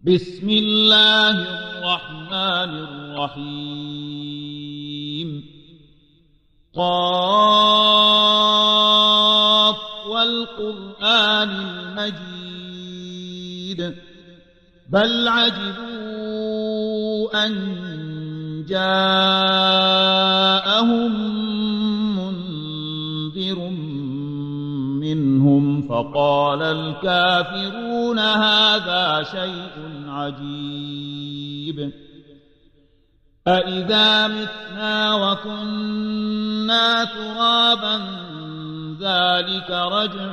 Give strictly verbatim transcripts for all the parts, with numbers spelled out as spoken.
بسم الله الرحمن الرحيم قاف والقرآن المجيد بل عجبوا أن جاءهم منذر منهم فقال الكافرون هذا شيء عجيب أإذا متنا وكنا ترابا ذلك رجع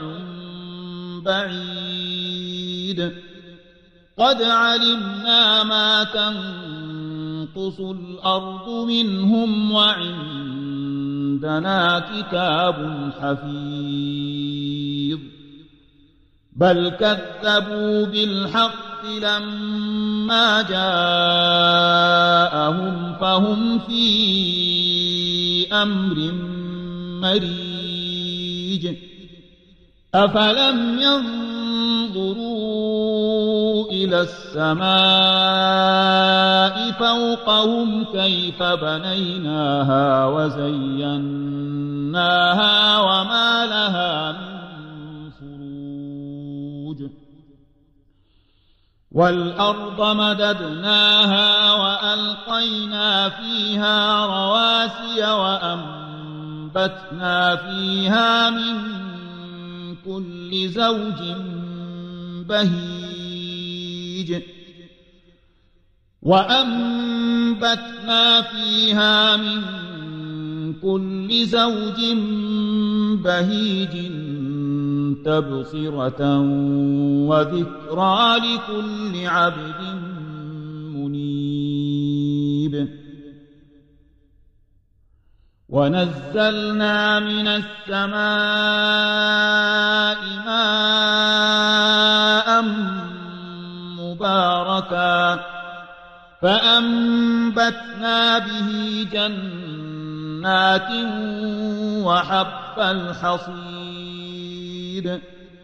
بعيد قد علمنا ما تنقص الأرض منهم وعندنا كتاب حفيظ بل كذبوا بالحق لما جاءهم فهم في أمر مريج أفلم ينظروا إلى السماء فوقهم كيف بنيناها وزيناها وما لها من والأرض مددناها وألقينا فيها رواسي وأنبتنا فيها من كل زوج بهيج وأنبتنا فيها من كل زوج بهيج تبصرة وذكرى لكل عبد منيب ونزلنا من السماء ماء مباركا فأنبتنا به جنات وحب الحصيد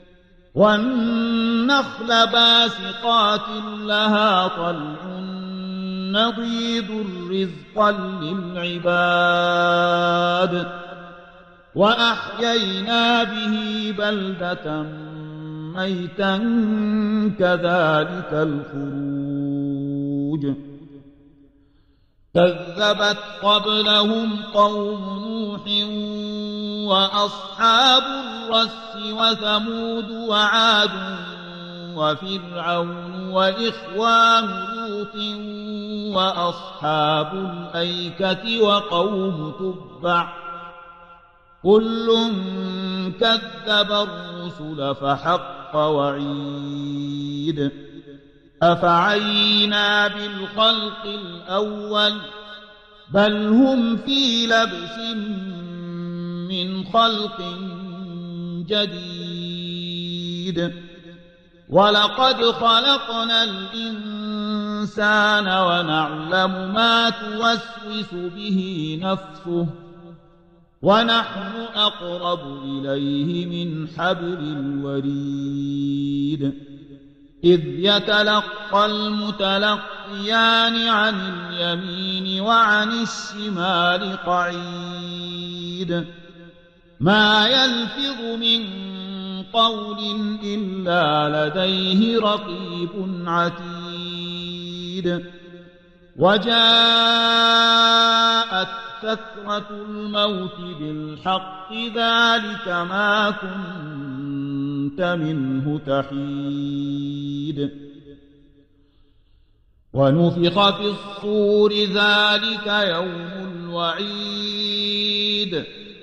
والنخل باسقات لها طلع نضيد رزقا للعباد وأحيينا به بلدة ميتا كذلك الخروج كذبت قبلهم قوم نوح وأصحاب الرس وثمود وعاد وفرعون وإخوان لوط وأصحاب الأيكة وقوم تبع كل كذب الرسل فحق وعيد أفعينا بالخلق الأول بل هم في لبس من خلق جديد ولقد خلقنا الإنسان ونعلم ما توسوس به نفسه ونحن أقرب إليه من حبل الوريد إذ يتلقى المتلقيان عن اليمين وعن الشمال قعيد ما يلفظ من قول إلا لديه رقيب عتيد وجاءت سكرة الموت بالحق ذلك ما كنت منه تحيد ونفخ في الصور ذلك يوم الوعيد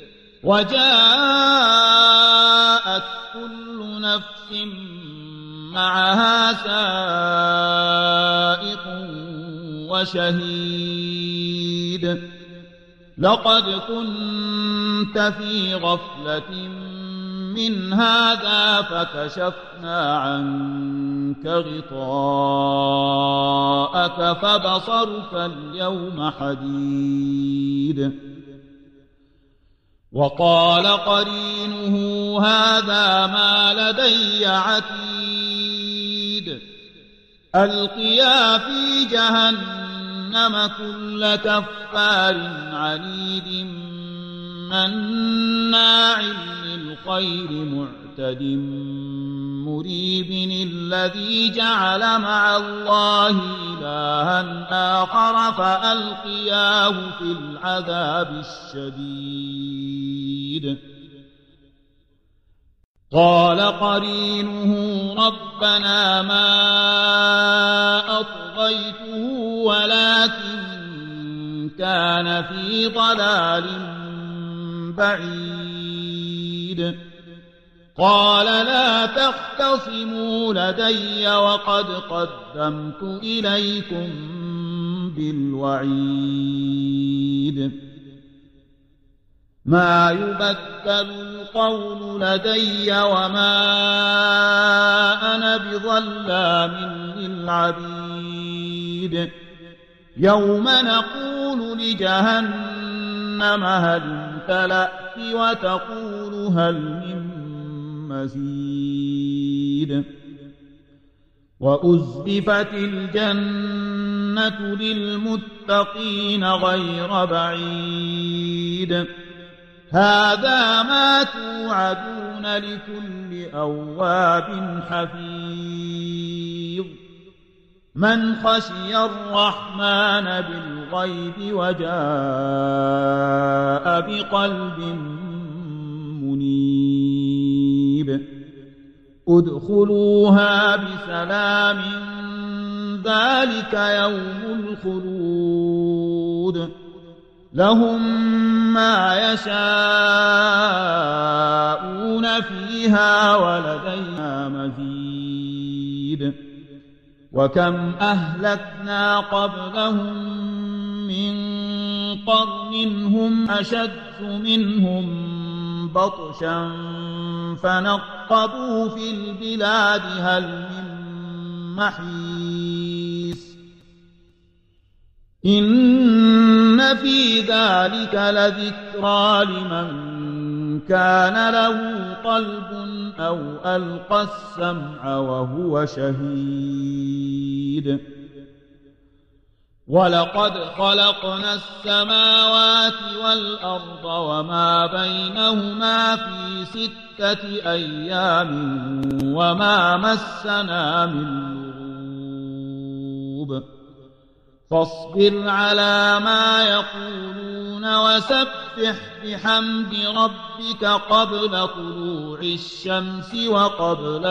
وجاءت كل نفس معها سائق وشهيد لقد كنت في غفلة من هذا فكشفنا عنك غطاءك فبصرك اليوم حديد وقال قرينه هذا ما لدي عتيد ألقيا في جهنم كل كفار عنيد مناع للخير معتد مريب الذي جعل مع الله إلها آخر فألقياه في العذاب الشديد قال قرينه ربنا ما أطغيته ولكن كان في ضلال بعيد قال لا تختصموا لدي وقد قدمت إليكم بالوعيد ما يبدل القول لدي وما أنا بظلام للعبيد يوم نقول لجهنم هل امتلأت وتقول هل من مزيد وأزلفت الجنة للمتقين غير بعيد هذا ما توعدون لكل أواب حفيظ من خشي الرحمن بالغيب وجاء بقلب منيب ادخلوها بسلام ذلك يوم الخلود لهم ما يشاءون فيها ولدينا مزيد وكم أهلكنا قبلهم من قرن هم أشد منهم بطشا فنقبوا في البلاد هل من محيص إن في ذلك لذكرى لمن كان له قلب أو ألقى السمع وهو شهيد ولقد خلقنا السماوات والأرض وما بينهما في ستة أيام وما مسنا من لغوب فاصبر على ما يقولون وسبح بحمد ربك قبل طلوع الشمس وقبل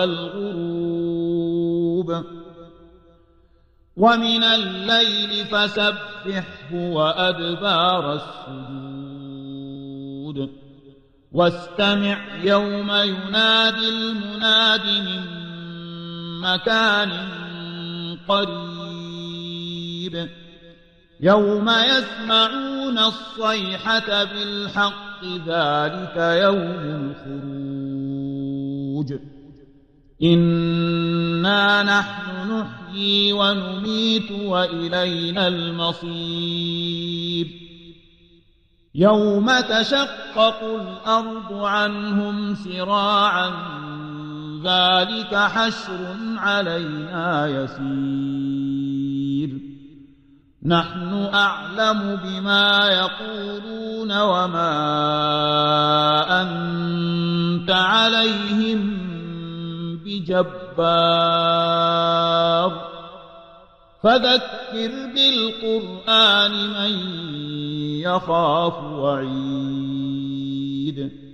الغروب ومن الليل فسبحه وأدبار السجود واستمع يوم ينادي المناد من مكان قريب يوم يسمعون الصيحة بالحق ذلك يوم الخروج إنا نحن نحيي ونميت وإلينا المصير يوم تشقق الأرض عنهم سراعا ذلك حشر علينا يسير نحن أعلم بما يقولون وما أنت عليهم بجبار فذكر بالقرآن من يخاف وعيد